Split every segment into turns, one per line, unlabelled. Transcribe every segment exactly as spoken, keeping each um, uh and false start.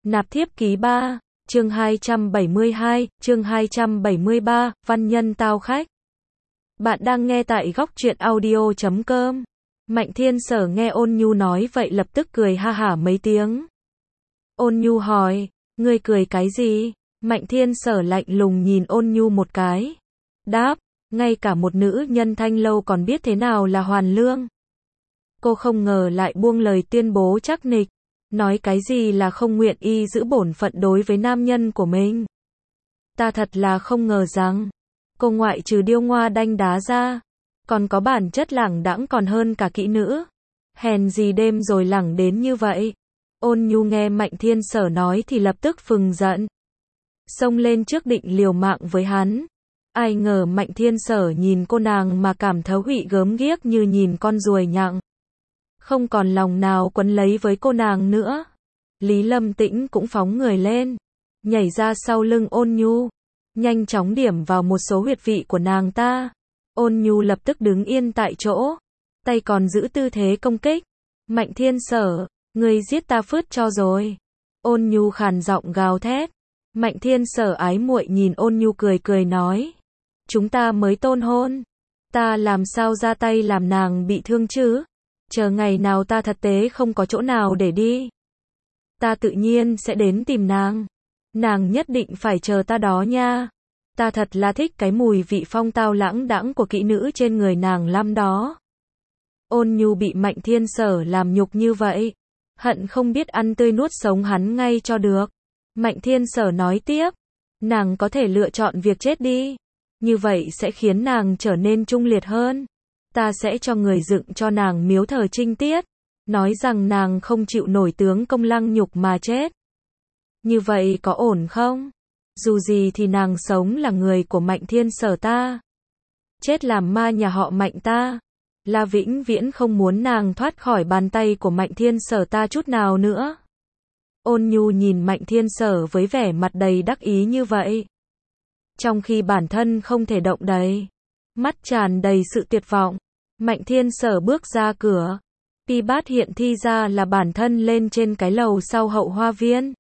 Nạp thiếp ký ba, chương hai trăm bảy mươi hai, chương hai trăm bảy mươi ba, văn nhân tao khách. Bạn đang nghe tại góc truyện audio chấm com. Mạnh Thiên Sở nghe Ôn Nhu nói vậy lập tức cười ha hả mấy tiếng. Ôn Nhu hỏi, ngươi cười cái gì? Mạnh Thiên Sở lạnh lùng nhìn Ôn Nhu một cái. Đáp, ngay cả một nữ nhân thanh lâu còn biết thế nào là hoàn lương. Cô không ngờ lại buông lời tuyên bố chắc nịch. Nói cái gì là không nguyện y giữ bổn phận đối với nam nhân của mình. Ta thật là không ngờ rằng, cô ngoại trừ điêu ngoa đanh đá ra, còn có bản chất lẳng đãng còn hơn cả kỹ nữ. Hèn gì đêm rồi lẳng đến như vậy. Ôn Nhu nghe Mạnh Thiên Sở nói thì lập tức phừng giận. Xông lên trước định liều mạng với hắn. Ai ngờ Mạnh Thiên Sở nhìn cô nàng mà cảm thấu hụy gớm ghiếc như nhìn con ruồi nhặng. Không còn lòng nào quấn lấy với cô nàng nữa. Lý Lâm Tĩnh cũng phóng người lên, nhảy ra sau lưng Ôn Nhu, nhanh chóng điểm vào một số huyệt vị của nàng ta. Ôn Nhu lập tức đứng yên tại chỗ, tay còn giữ tư thế công kích. Mạnh Thiên Sở, ngươi giết ta phứt cho rồi. Ôn Nhu khàn giọng gào thét. Mạnh Thiên Sở ái muội nhìn Ôn Nhu cười cười nói, chúng ta mới tôn hôn, ta làm sao ra tay làm nàng bị thương chứ? Chờ ngày nào ta thật tế không có chỗ nào để đi, ta tự nhiên sẽ đến tìm nàng. Nàng nhất định phải chờ ta đó nha. Ta thật là thích cái mùi vị phong tao lãng đãng của kỹ nữ trên người nàng lắm đó. Ôn Nhu bị Mạnh Thiên Sở làm nhục như vậy, hận không biết ăn tươi nuốt sống hắn ngay cho được. Mạnh Thiên Sở nói tiếp, nàng có thể lựa chọn việc chết đi, như vậy sẽ khiến nàng trở nên trung liệt hơn. Ta sẽ cho người dựng cho nàng miếu thờ trinh tiết, nói rằng nàng không chịu nổi tướng công lăng nhục mà chết. Như vậy có ổn không? Dù gì thì nàng sống là người của Mạnh Thiên Sở ta, chết làm ma nhà họ Mạnh ta. La vĩnh viễn không muốn nàng thoát khỏi bàn tay của Mạnh Thiên Sở ta chút nào nữa. Ôn Nhu nhìn Mạnh Thiên Sở với vẻ mặt đầy đắc ý như vậy, trong khi bản thân không thể động đậy, mắt tràn đầy sự tuyệt vọng. Mạnh Thiên Sở bước ra cửa, Pi Bát hiện thi ra là bản thân lên trên cái lầu sau hậu hoa viên,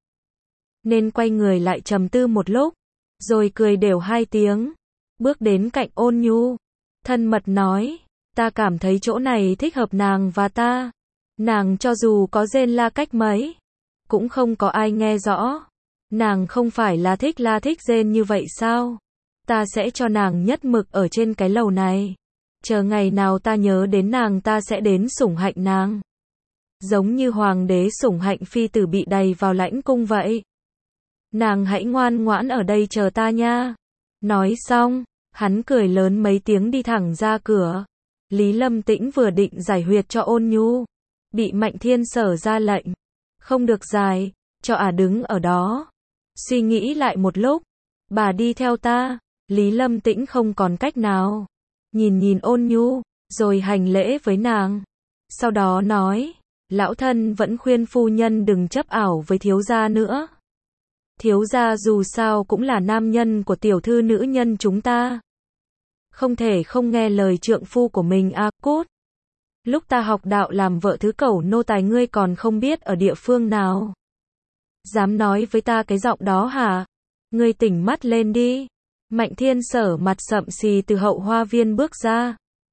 nên quay người lại trầm tư một lúc, rồi cười đều hai tiếng, bước đến cạnh Ôn Nhu, thân mật nói, ta cảm thấy chỗ này thích hợp nàng và ta. Nàng cho dù có rên la cách mấy, cũng không có ai nghe rõ. Nàng không phải là thích la thích rên như vậy sao? Ta sẽ cho nàng nhất mực ở trên cái lầu này. Chờ ngày nào ta nhớ đến nàng ta sẽ đến sủng hạnh nàng. Giống như hoàng đế sủng hạnh phi tử bị đầy vào lãnh cung vậy. Nàng hãy ngoan ngoãn ở đây chờ ta nha. Nói xong, hắn cười lớn mấy tiếng đi thẳng ra cửa. Lý Lâm Tĩnh vừa định giải huyệt cho Ôn Nhu, bị Mạnh Thiên Sở ra lệnh, không được giải, cho ả đứng ở đó. Suy nghĩ lại một lúc, bà đi theo ta. Lý Lâm Tĩnh không còn cách nào, nhìn nhìn Ôn Nhu, rồi hành lễ với nàng. Sau đó nói, lão thân vẫn khuyên phu nhân đừng chấp ảo với thiếu gia nữa. Thiếu gia dù sao cũng là nam nhân của tiểu thư nữ nhân chúng ta, không thể không nghe lời trượng phu của mình a cút. Lúc ta học đạo làm vợ thứ cẩu nô tài ngươi còn không biết ở địa phương nào. Dám nói với ta cái giọng đó hả? Ngươi tỉnh mắt lên đi. Mạnh Thiên Sở mặt sậm xì từ hậu hoa viên bước ra.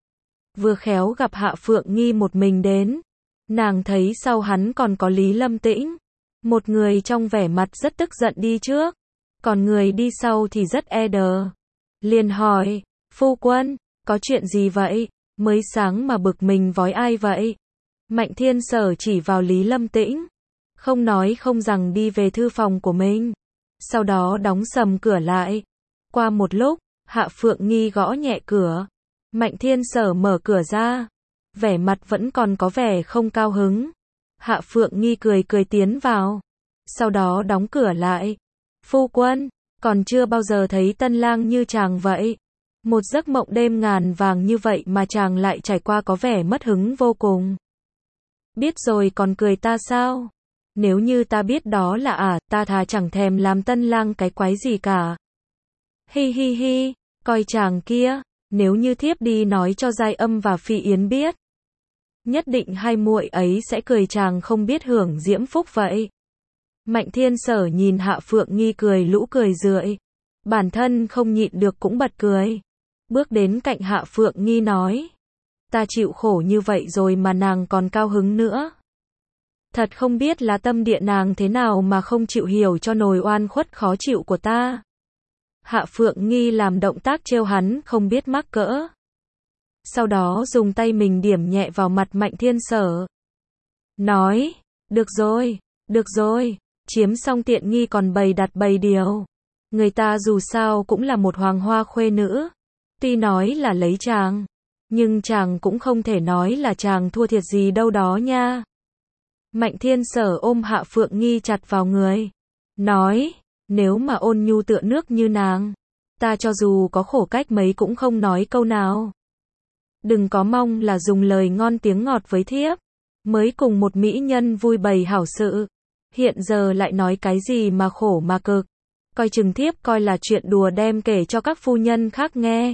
Vừa khéo gặp Hạ Phượng Nghi một mình đến. Nàng thấy sau hắn còn có Lý Lâm Tĩnh. Một người trong vẻ mặt rất tức giận đi trước, còn người đi sau thì rất e đờ. Liền hỏi, phu quân, có chuyện gì vậy? Mới sáng mà bực mình vói ai vậy? Mạnh Thiên Sở chỉ vào Lý Lâm Tĩnh, không nói không rằng đi về thư phòng của mình. Sau đó đóng sầm cửa lại. Qua một lúc, Hạ Phượng Nghi gõ nhẹ cửa. Mạnh Thiên Sở mở cửa ra, vẻ mặt vẫn còn có vẻ không cao hứng. Hạ Phượng Nghi cười cười tiến vào, sau đó đóng cửa lại. Phu quân, còn chưa bao giờ thấy tân lang như chàng vậy. Một giấc mộng đêm ngàn vàng như vậy mà chàng lại trải qua có vẻ mất hứng vô cùng. Biết rồi còn cười ta sao? Nếu như ta biết đó là ả, à, ta thà chẳng thèm làm tân lang cái quái gì cả. Hi hi hi, coi chàng kia, nếu như thiếp đi nói cho Giai Âm và Phi Yến biết, nhất định hai muội ấy sẽ cười chàng không biết hưởng diễm phúc vậy. Mạnh Thiên Sở nhìn Hạ Phượng Nghi cười lũ cười rượi. Bản thân không nhịn được cũng bật cười. Bước đến cạnh Hạ Phượng Nghi nói. Ta chịu khổ như vậy rồi mà nàng còn cao hứng nữa. Thật không biết là tâm địa nàng thế nào mà không chịu hiểu cho nỗi oan khuất khó chịu của ta. Hạ Phượng Nghi làm động tác trêu hắn không biết mắc cỡ. Sau đó dùng tay mình điểm nhẹ vào mặt Mạnh Thiên Sở. Nói, được rồi, được rồi, chiếm xong tiện nghi còn bày đặt bày điều. Người ta dù sao cũng là một hoàng hoa khuê nữ. Tuy nói là lấy chàng, nhưng chàng cũng không thể nói là chàng thua thiệt gì đâu đó nha. Mạnh Thiên Sở ôm Hạ Phượng Nghi chặt vào người. Nói, nếu mà ôn nhu tựa nước như nàng, ta cho dù có khổ cách mấy cũng không nói câu nào. Đừng có mong là dùng lời ngon tiếng ngọt với thiếp, mới cùng một mỹ nhân vui bày hảo sự. Hiện giờ lại nói cái gì mà khổ mà cực. Coi chừng thiếp coi là chuyện đùa đem kể cho các phu nhân khác nghe.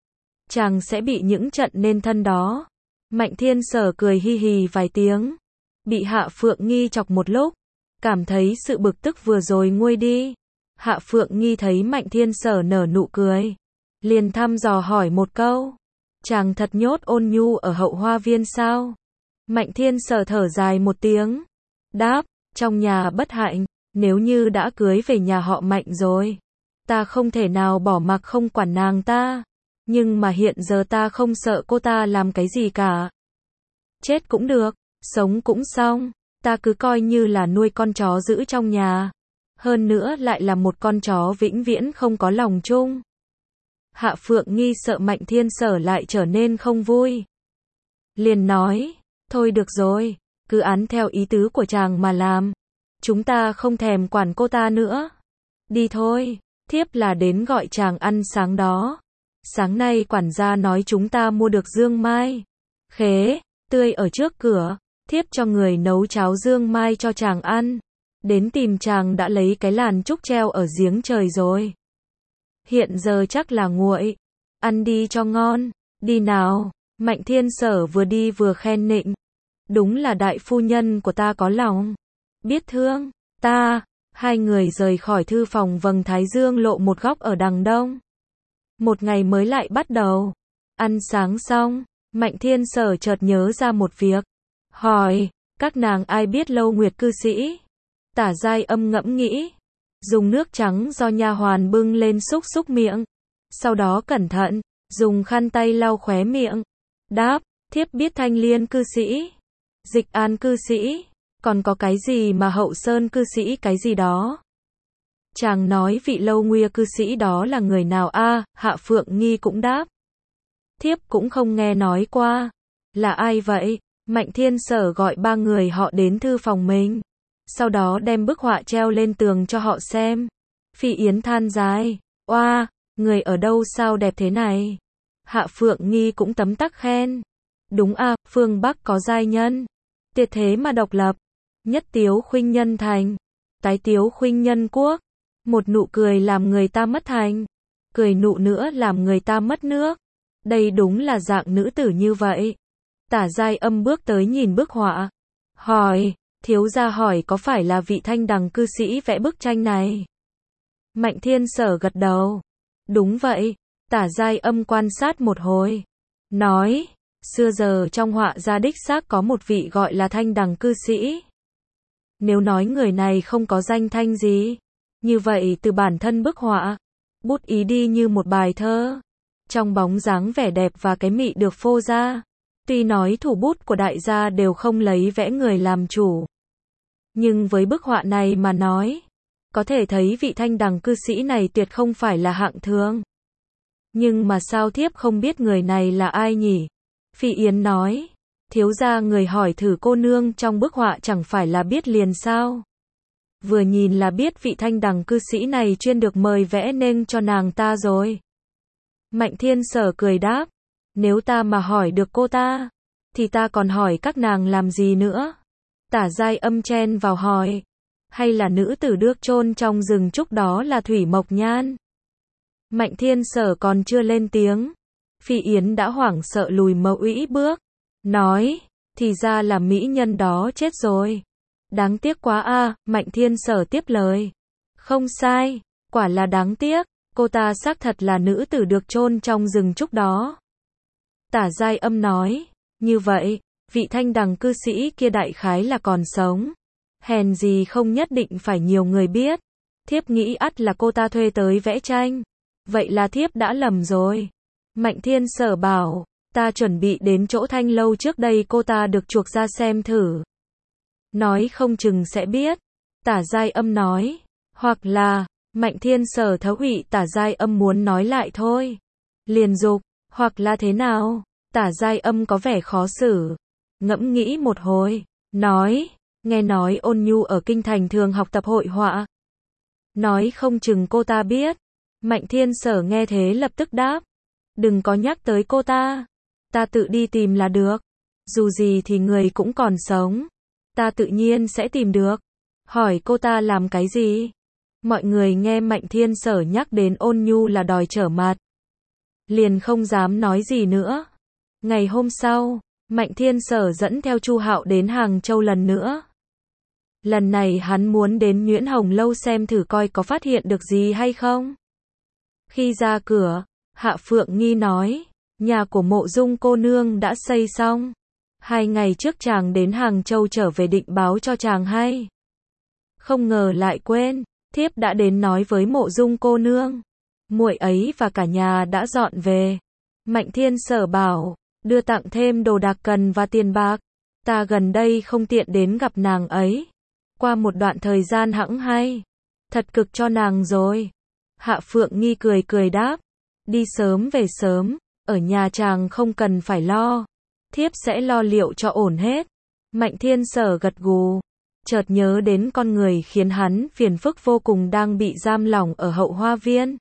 Chàng sẽ bị những trận nên thân đó. Mạnh Thiên Sở cười hi hi vài tiếng. Bị Hạ Phượng Nghi chọc một lúc. Cảm thấy sự bực tức vừa rồi nguôi đi. Hạ Phượng Nghi thấy Mạnh Thiên Sở nở nụ cười. Liền thăm dò hỏi một câu. Chàng thật nhốt ôn nhu ở hậu hoa viên sao? Mạnh Thiên Sở thở dài một tiếng. Đáp, trong nhà bất hạnh, nếu như đã cưới về nhà họ Mạnh rồi. Ta không thể nào bỏ mặc không quản nàng ta. Nhưng mà hiện giờ ta không sợ cô ta làm cái gì cả. Chết cũng được, sống cũng xong. Ta cứ coi như là nuôi con chó giữ trong nhà. Hơn nữa lại là một con chó vĩnh viễn không có lòng chung. Hạ Phượng Nghi sợ Mạnh Thiên Sở lại trở nên không vui. Liền nói, thôi được rồi, cứ án theo ý tứ của chàng mà làm. Chúng ta không thèm quản cô ta nữa. Đi thôi, thiếp là đến gọi chàng ăn sáng đó. Sáng nay quản gia nói chúng ta mua được dương mai khế tươi ở trước cửa, thiếp cho người nấu cháo dương mai cho chàng ăn. Đến tìm chàng đã lấy cái làn trúc treo ở giếng trời rồi. Hiện giờ chắc là nguội. Ăn đi cho ngon. Đi nào. Mạnh Thiên Sở vừa đi vừa khen nịnh. Đúng là đại phu nhân của ta có lòng. Biết thương ta. Hai người rời khỏi thư phòng, vầng thái dương lộ một góc ở đằng đông. Một ngày mới lại bắt đầu. Ăn sáng xong, Mạnh Thiên Sở chợt nhớ ra một việc. Hỏi, các nàng ai biết Lâu Nguyệt cư sĩ? Tả Giai Âm ngẫm nghĩ. Dùng nước trắng do nha hoàn bưng lên xúc xúc miệng. Sau đó cẩn thận, dùng khăn tay lau khóe miệng. Đáp, thiếp biết Thanh Liên cư sĩ, Dịch An cư sĩ, còn có cái gì mà Hậu Sơn cư sĩ cái gì đó. Chàng nói vị Lâu Nguyệt cư sĩ đó là người nào a? À, Hạ Phượng Nghi cũng đáp. Thiếp cũng không nghe nói qua. Là ai vậy? Mạnh Thiên Sở gọi ba người họ đến thư phòng mình. Sau đó đem bức họa treo lên tường cho họ xem. Phi Yến than dài. Oa, người ở đâu sao đẹp thế này? Hạ Phượng Nghi cũng tấm tắc khen. Đúng a, à, phương Bắc có giai nhân. Tuyệt thế mà độc lập. Nhất tiếu khuynh nhân thành. Tái tiếu khuynh nhân quốc. Một nụ cười làm người ta mất thành. Cười nụ nữa làm người ta mất nước. Đây đúng là dạng nữ tử như vậy. Tả Giai Âm bước tới nhìn bức họa. Hỏi, thiếu gia hỏi có phải là vị Thanh Đằng cư sĩ vẽ bức tranh này? Mạnh Thiên Sở gật đầu. Đúng vậy. Tả Giai Âm quan sát một hồi. Nói, xưa giờ trong họa gia đích xác có một vị gọi là Thanh Đằng cư sĩ. Nếu nói người này không có danh thanh gì, như vậy từ bản thân bức họa, bút ý đi như một bài thơ. Trong bóng dáng vẻ đẹp và cái mị được phô ra. Tuy nói thủ bút của đại gia đều không lấy vẽ người làm chủ. Nhưng với bức họa này mà nói, có thể thấy vị Thanh Đằng cư sĩ này tuyệt không phải là hạng thường. Nhưng mà sao thiếp không biết người này là ai nhỉ? Phi Yến nói, thiếu gia người hỏi thử cô nương trong bức họa chẳng phải là biết liền sao? Vừa nhìn là biết vị Thanh Đằng cư sĩ này chuyên được mời vẽ nên cho nàng ta rồi. Mạnh Thiên Sở cười đáp, nếu ta mà hỏi được cô ta, thì ta còn hỏi các nàng làm gì nữa? Tả Giai Âm chen vào hỏi, hay là nữ tử được chôn trong rừng trúc đó là Thủy Mộc Nhan? Mạnh Thiên Sở còn chưa lên tiếng, Phi Yến đã hoảng sợ lùi mẫu ủy bước, nói, thì ra là mỹ nhân đó chết rồi. Đáng tiếc quá a, Mạnh Thiên Sở tiếp lời. Không sai, quả là đáng tiếc, cô ta xác thật là nữ tử được chôn trong rừng trúc đó. Tả Giai Âm nói, như vậy, vị thanh đằng cư sĩ kia đại khái là còn sống. Hèn gì không nhất định phải nhiều người biết. Thiếp nghĩ ắt là cô ta thuê tới vẽ tranh. Vậy là thiếp đã lầm rồi. Mạnh Thiên Sở bảo, ta chuẩn bị đến chỗ Thanh lâu trước đây cô ta được chuộc ra xem thử. Nói không chừng sẽ biết. Tả Giai Âm nói, hoặc là, Mạnh Thiên Sở thấu hủy Tả Giai Âm muốn nói lại thôi. Liền dục, hoặc là thế nào? Tả Giai Âm có vẻ khó xử. Ngẫm nghĩ một hồi, nói, nghe nói Ôn Nhu ở kinh thành thường học tập hội họa. Nói không chừng cô ta biết. Mạnh Thiên Sở nghe thế lập tức đáp, đừng có nhắc tới cô ta. Ta tự đi tìm là được. Dù gì thì người cũng còn sống. Ta tự nhiên sẽ tìm được. Hỏi cô ta làm cái gì? Mọi người nghe Mạnh Thiên Sở nhắc đến Ôn Nhu là đòi trở mặt. Liền không dám nói gì nữa. Ngày hôm sau, Mạnh Thiên Sở dẫn theo Chu Hạo đến Hàng Châu lần nữa. Lần này hắn muốn đến Nhuyễn Hồng lâu xem thử coi có phát hiện được gì hay không. Khi ra cửa, Hạ Phượng Nghi nói, nhà của Mộ Dung cô nương đã xây xong. Hai ngày trước chàng đến Hàng Châu trở về định báo cho chàng hay. Không ngờ lại quên, thiếp đã đến nói với Mộ Dung cô nương. Muội ấy và cả nhà đã dọn về. Mạnh Thiên Sở bảo, đưa tặng thêm đồ đạc cần và tiền bạc. Ta gần đây không tiện đến gặp nàng ấy. Qua một đoạn thời gian hẵng hay. Thật cực cho nàng rồi. Hạ Phượng Nghi cười cười đáp, đi sớm về sớm, ở nhà chàng không cần phải lo. Thiếp sẽ lo liệu cho ổn hết. Mạnh Thiên Sở gật gù, chợt nhớ đến con người khiến hắn phiền phức vô cùng đang bị giam lỏng ở Hậu Hoa Viên.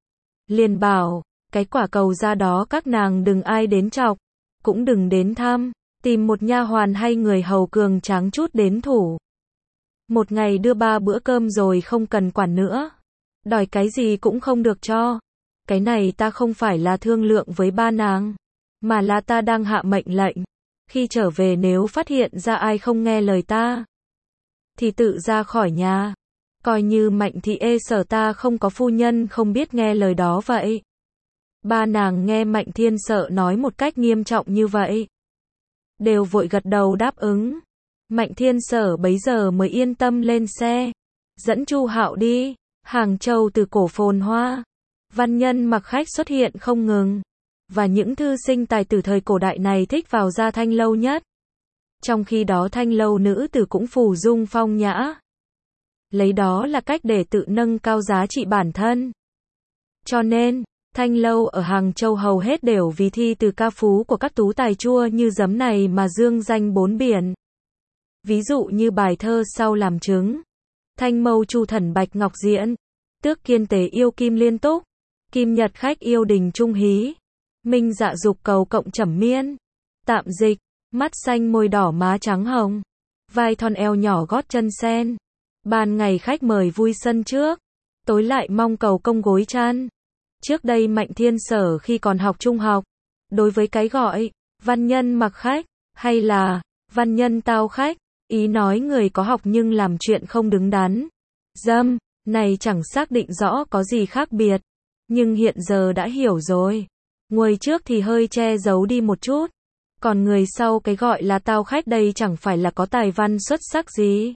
Liền bảo, cái quả cầu ra đó các nàng đừng ai đến chọc, cũng đừng đến thăm, tìm một nha hoàn hay người hầu cường tráng chút đến thủ. Một ngày đưa ba bữa cơm rồi không cần quản nữa. Đòi cái gì cũng không được cho. Cái này ta không phải là thương lượng với ba nàng, mà là ta đang hạ mệnh lệnh. Khi trở về nếu phát hiện ra ai không nghe lời ta, thì tự ra khỏi nhà. Coi như Mạnh thị ê sở ta không có phu nhân không biết nghe lời đó vậy. Ba nàng nghe Mạnh Thiên Sở nói một cách nghiêm trọng như vậy, đều vội gật đầu đáp ứng. Mạnh Thiên Sở bấy giờ mới yên tâm lên xe, dẫn Chu Hạo đi. Hàng Châu từ cổ phồn hoa, văn nhân mặc khách xuất hiện không ngừng, và những thư sinh tài tử thời cổ đại này thích vào ra Thanh lâu nhất. Trong khi đó Thanh lâu nữ tử cũng phù dung phong nhã, lấy đó là cách để tự nâng cao giá trị bản thân. Cho nên, Thanh lâu ở Hàng Châu hầu hết đều vì thi từ ca phú của các tú tài chua như giấm này mà dương danh bốn biển. Ví dụ như bài thơ sau làm chứng, Thanh mâu Chu thần bạch ngọc diễn, Tước kiên tế yêu kim liên túc, Kim nhật khách yêu đình trung hí, Minh dạ dục cầu cộng trầm miên. Tạm dịch, mắt xanh môi đỏ má trắng hồng, vai thon eo nhỏ gót chân sen. Ban ngày khách mời vui sân trước, tối lại mong cầu công gối chăn. Trước đây Mạnh Thiên Sở khi còn học trung học, đối với cái gọi văn nhân mặc khách, hay là văn nhân tao khách, ý nói người có học nhưng làm chuyện không đứng đắn, dâm, này chẳng xác định rõ có gì khác biệt. Nhưng hiện giờ đã hiểu rồi. Người trước thì hơi che giấu đi một chút. Còn người sau cái gọi là tao khách đây chẳng phải là có tài văn xuất sắc gì,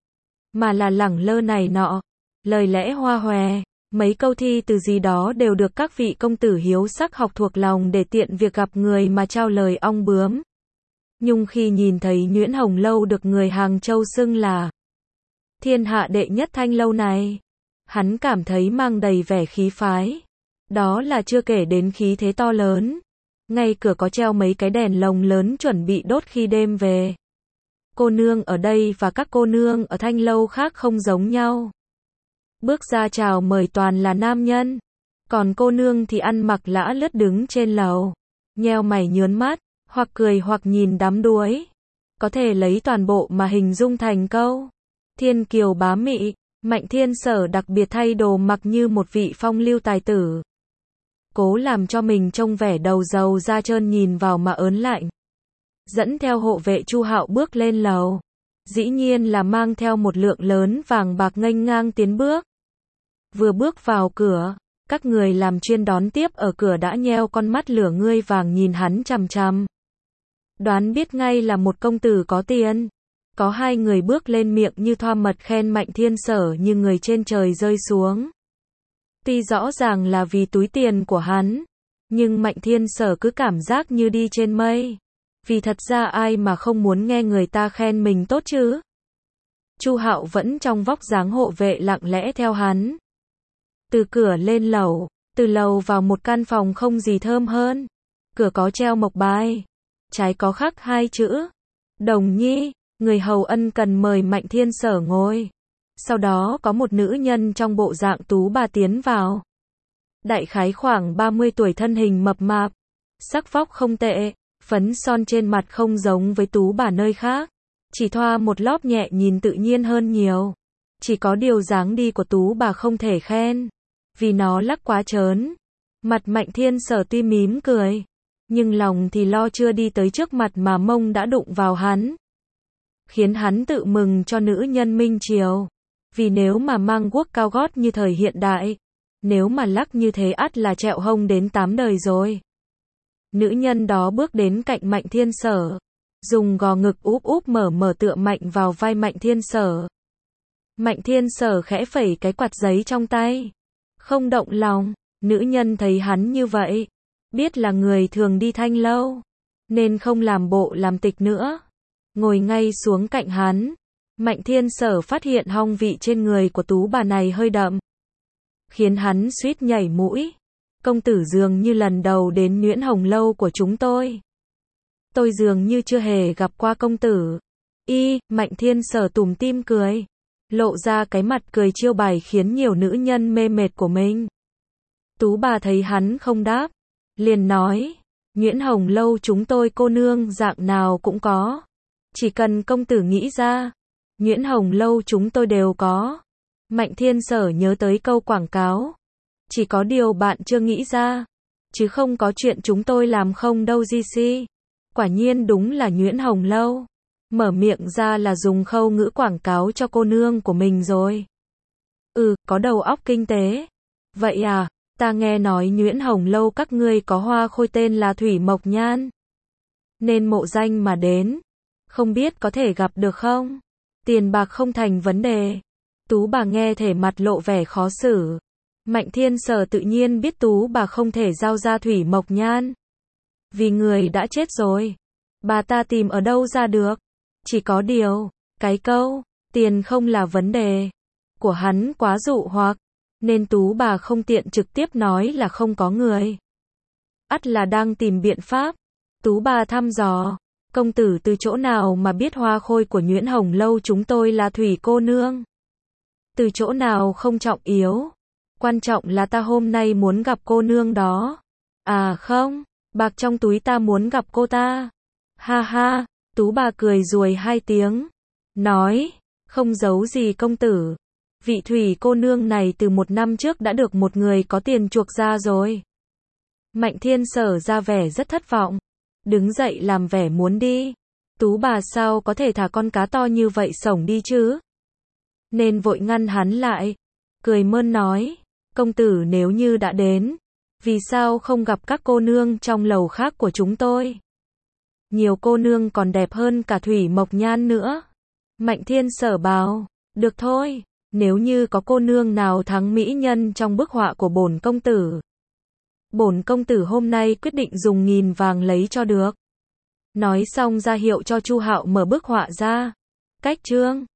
mà là lẳng lơ này nọ, lời lẽ hoa hòe, mấy câu thi từ gì đó đều được các vị công tử hiếu sắc học thuộc lòng để tiện việc gặp người mà trao lời ong bướm. Nhưng khi nhìn thấy Nhuyễn Hồng lâu được người Hàng Châu xưng là thiên hạ đệ nhất Thanh lâu này, hắn cảm thấy mang đầy vẻ khí phái. Đó là chưa kể đến khí thế to lớn. Ngay cửa có treo mấy cái đèn lồng lớn chuẩn bị đốt khi đêm về. Cô nương ở đây và các cô nương ở Thanh lâu khác không giống nhau. Bước ra chào mời toàn là nam nhân, còn cô nương thì ăn mặc lã lướt đứng trên lầu, nheo mày nhớn mắt, hoặc cười hoặc nhìn đắm đuối. Có thể lấy toàn bộ mà hình dung thành câu thiên kiều bá mị. Mạnh Thiên Sở đặc biệt thay đồ mặc như một vị phong lưu tài tử, cố làm cho mình trông vẻ đầu giàu da trơn nhìn vào mà ớn lạnh. Dẫn theo hộ vệ Chu Hạo bước lên lầu, dĩ nhiên là mang theo một lượng lớn vàng bạc nghênh ngang tiến bước. Vừa bước vào cửa, các người làm chuyên đón tiếp ở cửa đã nheo con mắt lửa ngươi vàng nhìn hắn chằm chằm. Đoán biết ngay là một công tử có tiền. Có hai người bước lên miệng như thoa mật khen Mạnh Thiên Sở như người trên trời rơi xuống. Tuy rõ ràng là vì túi tiền của hắn, nhưng Mạnh Thiên Sở cứ cảm giác như đi trên mây. Vì thật ra ai mà không muốn nghe người ta khen mình tốt chứ. Chu Hạo vẫn trong vóc dáng hộ vệ lặng lẽ theo hắn. Từ cửa lên lầu, từ lầu vào một căn phòng không gì thơm hơn. Cửa có treo mộc bài, trái có khắc hai chữ Đồng Nhi. Người hầu ân cần mời Mạnh Thiên Sở ngồi. Sau đó có một nữ nhân trong bộ dạng tú bà tiến vào. Đại khái khoảng ba mươi tuổi, thân hình mập mạp, sắc vóc không tệ, phấn son trên mặt không giống với tú bà nơi khác, chỉ thoa một lóp nhẹ nhìn tự nhiên hơn nhiều. Chỉ có điều dáng đi của tú bà không thể khen, vì nó lắc quá trớn. Mặt Mạnh Thiên Sở tuy mím cười, nhưng lòng thì lo chưa đi tới trước mặt mà mông đã đụng vào hắn. Khiến hắn tự mừng cho nữ nhân minh triều. Vì nếu mà mang guốc cao gót như thời hiện đại, nếu mà lắc như thế ắt là trẹo hông đến tám đời rồi. Nữ nhân đó bước đến cạnh Mạnh Thiên Sở, dùng gò ngực úp úp mở mở tựa mạnh vào vai Mạnh Thiên Sở. Mạnh Thiên Sở khẽ phẩy cái quạt giấy trong tay, không động lòng. Nữ nhân thấy hắn như vậy, biết là người thường đi thanh lâu, nên không làm bộ làm tịch nữa, ngồi ngay xuống cạnh hắn. Mạnh Thiên Sở phát hiện hong vị trên người của tú bà này hơi đậm, khiến hắn suýt nhảy mũi. Công tử dường như lần đầu đến Nhuyễn Hồng lâu của chúng tôi. Tôi dường như chưa hề gặp qua công tử. Y, Mạnh Thiên Sở tủm tỉm cười, lộ ra cái mặt cười chiêu bài khiến nhiều nữ nhân mê mệt của mình. Tú bà thấy hắn không đáp, liền nói, Nhuyễn Hồng lâu chúng tôi cô nương dạng nào cũng có. Chỉ cần công tử nghĩ ra, Nhuyễn Hồng lâu chúng tôi đều có. Mạnh Thiên Sở nhớ tới câu quảng cáo. Chỉ có điều bạn chưa nghĩ ra, chứ không có chuyện chúng tôi làm không đâu gi xi. Quả nhiên đúng là Nhuyễn Hồng lâu. Mở miệng ra là dùng khâu ngữ quảng cáo cho cô nương của mình rồi. Ừ, có đầu óc kinh tế. Vậy à, ta nghe nói Nhuyễn Hồng lâu các ngươi có hoa khôi tên là Thủy Mộc Nhan, nên mộ danh mà đến. Không biết có thể gặp được không? Tiền bạc không thành vấn đề. Tú bà nghe thể mặt lộ vẻ khó xử. Mạnh Thiên Sở tự nhiên biết tú bà không thể giao ra Thủy Mộc Nhan, vì người đã chết rồi. Bà ta tìm ở đâu ra được? Chỉ có điều, cái câu, tiền không là vấn đề, của hắn quá dụ hoặc, nên tú bà không tiện trực tiếp nói là không có người. Ắt là đang tìm biện pháp. Tú bà thăm dò, công tử từ chỗ nào mà biết hoa khôi của Nhuyễn Hồng lâu chúng tôi là Thủy cô nương? Từ chỗ nào không trọng yếu. Quan trọng là ta hôm nay muốn gặp cô nương đó. À không, bạc trong túi ta muốn gặp cô ta. Ha ha, tú bà cười ruồi hai tiếng, nói, không giấu gì công tử. Vị Thủy cô nương này từ một năm trước đã được một người có tiền chuộc ra rồi. Mạnh Thiên Sở ra vẻ rất thất vọng, đứng dậy làm vẻ muốn đi. Tú bà sao có thể thả con cá to như vậy sổng đi chứ? Nên vội ngăn hắn lại, cười mơn nói, công tử nếu như đã đến, vì sao không gặp các cô nương trong lầu khác của chúng tôi? Nhiều cô nương còn đẹp hơn cả Thủy Mộc Nhan nữa. Mạnh Thiên Sở bảo, được thôi, nếu như có cô nương nào thắng mỹ nhân trong bức họa của bổn công tử, bổn công tử hôm nay quyết định dùng nghìn vàng lấy cho được. Nói xong ra hiệu cho Chu Hạo mở bức họa ra. Cách chương